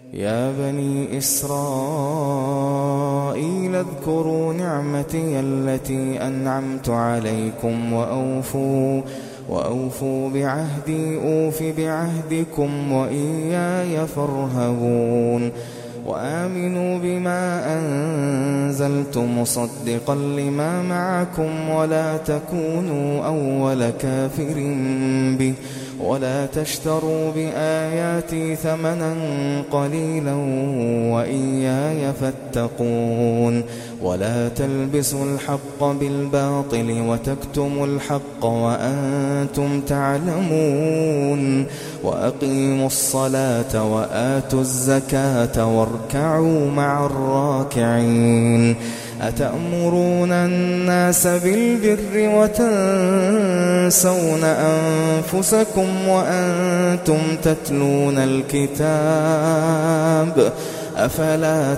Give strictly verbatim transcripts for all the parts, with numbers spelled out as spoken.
يا بني إسرائيل اذكروا نعمتي التي أنعمت عليكم وأوفوا وأوفوا بعهدي أوف بعهدكم وإياي فارهبون وآمنوا بما أنزلت مصدقا لما معكم ولا تكونوا أول كافر به ولا تشتروا بآياتي ثمنا قليلا وإياي فاتقون ولا تلبسوا الحق بالباطل وتكتموا الحق وأنتم تعلمون وأقيموا الصلاة وآتوا الزكاة واركعوا مع الراكعين أتأمرون الناس بالبر وتنسون أنفسكم وأنتم تتلون الكتاب أفلا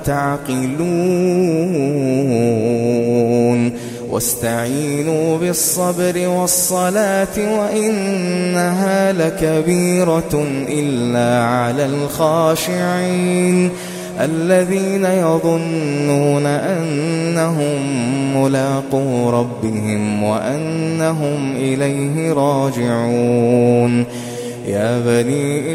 تعقلون واستعينوا بالصبر والصلاة وإنها لكبيرة إلا على الخاشعين الذين يظنون أنهم ملاقو ربهم وأنهم إليه راجعون يا بني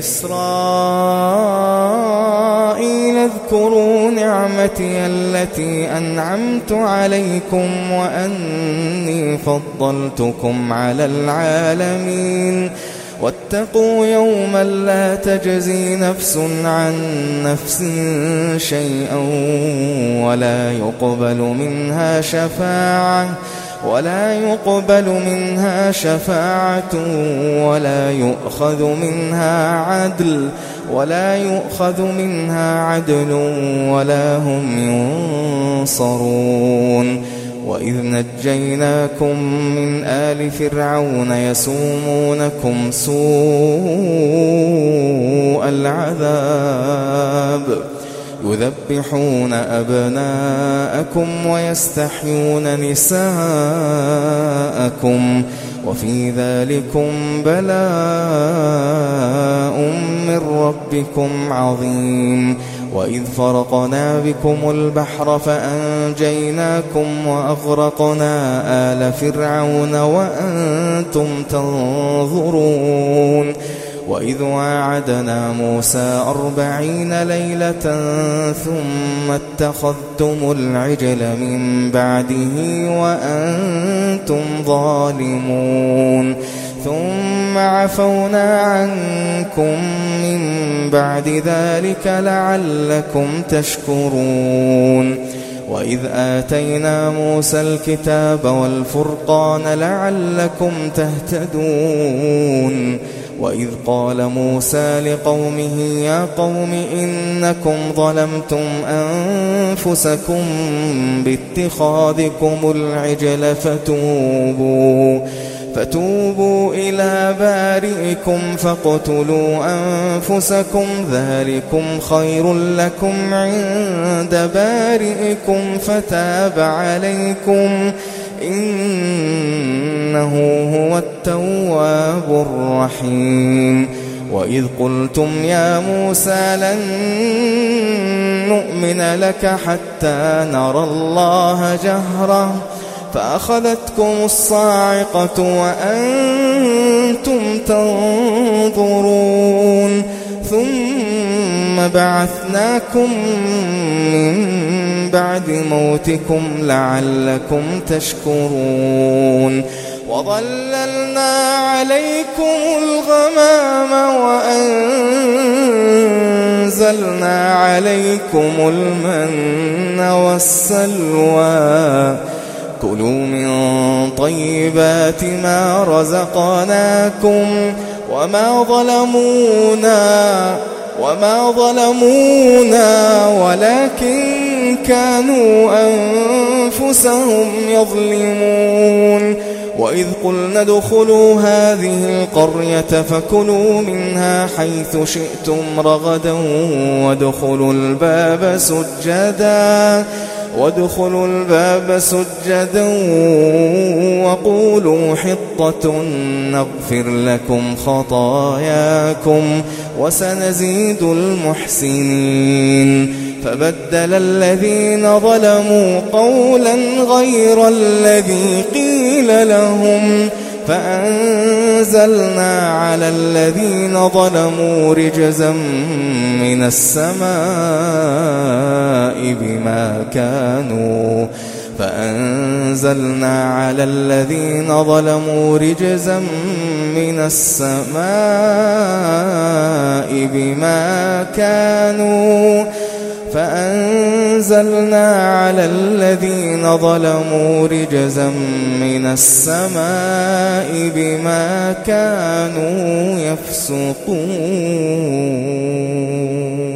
إسرائيل اذكروا نعمتي التي أنعمت عليكم وأني فضلتكم على العالمين واتقوا يوما لا تجزي نفس عن نفس شيئا ولا يقبل منها شفاعة ولا يقبل منها شفاعة ولا يؤخذ منها عدل ولا يؤخذ منها عدل ولا هم ينصرون وإذ نجيناكم من آل فرعون يسومونكم سوء العذاب يذبحون أبناءكم ويستحيون نساءكم وفي ذلكم بلاء من ربكم عظيم وإذ فرقنا بكم البحر فأنجيناكم وأغرقنا آل فرعون وأنتم تنظرون وإذ واعدنا موسى أربعين ليلة ثم اتخذتم العجل من بعده وأنتم ظالمون ثم عفونا عنكم من بعد ذلك لعلكم تشكرون وإذ آتينا موسى الكتاب والفرقان لعلكم تهتدون وإذ قال موسى لقومه يا قوم إنكم ظلمتم أنفسكم باتخاذكم العجل فتوبوا فتوبوا إلى بارئكم فاقتلوا أنفسكم ذلكم خير لكم عند بارئكم فتاب عليكم إنه هو التواب الرحيم وإذ قلتم يا موسى لن نؤمن لك حتى نرى الله جهرة فأخذتكم الصاعقة وأنتم تنظرون ثم بعثناكم من بعد موتكم لعلكم تشكرون وظللنا عليكم الغمام وأنزلنا عليكم المن والسلوى كلوا من طيبات ما رزقناكم وما ظلمونا وما ظلمونا ولكن كانوا أنفسهم يظلمون وإذ قلنا ادخلوا هذه القرية فكلوا منها حيث شئتم رغدا وادخلوا الباب سجدا وادخلوا الباب سجدا وقولوا حطة نغفر لكم خطاياكم وسنزيد المحسنين. فبدل الذين ظلموا قولا غير الذي قيل لهم فأنزلنا على الذين ظلموا رجزا من السماء بما كانوا فأنزلنا على الذين ظلموا رجزا من السماء بما كانوا فأنزلنا على الذين ظلموا رجزا من السماء بما كانوا يفسقون.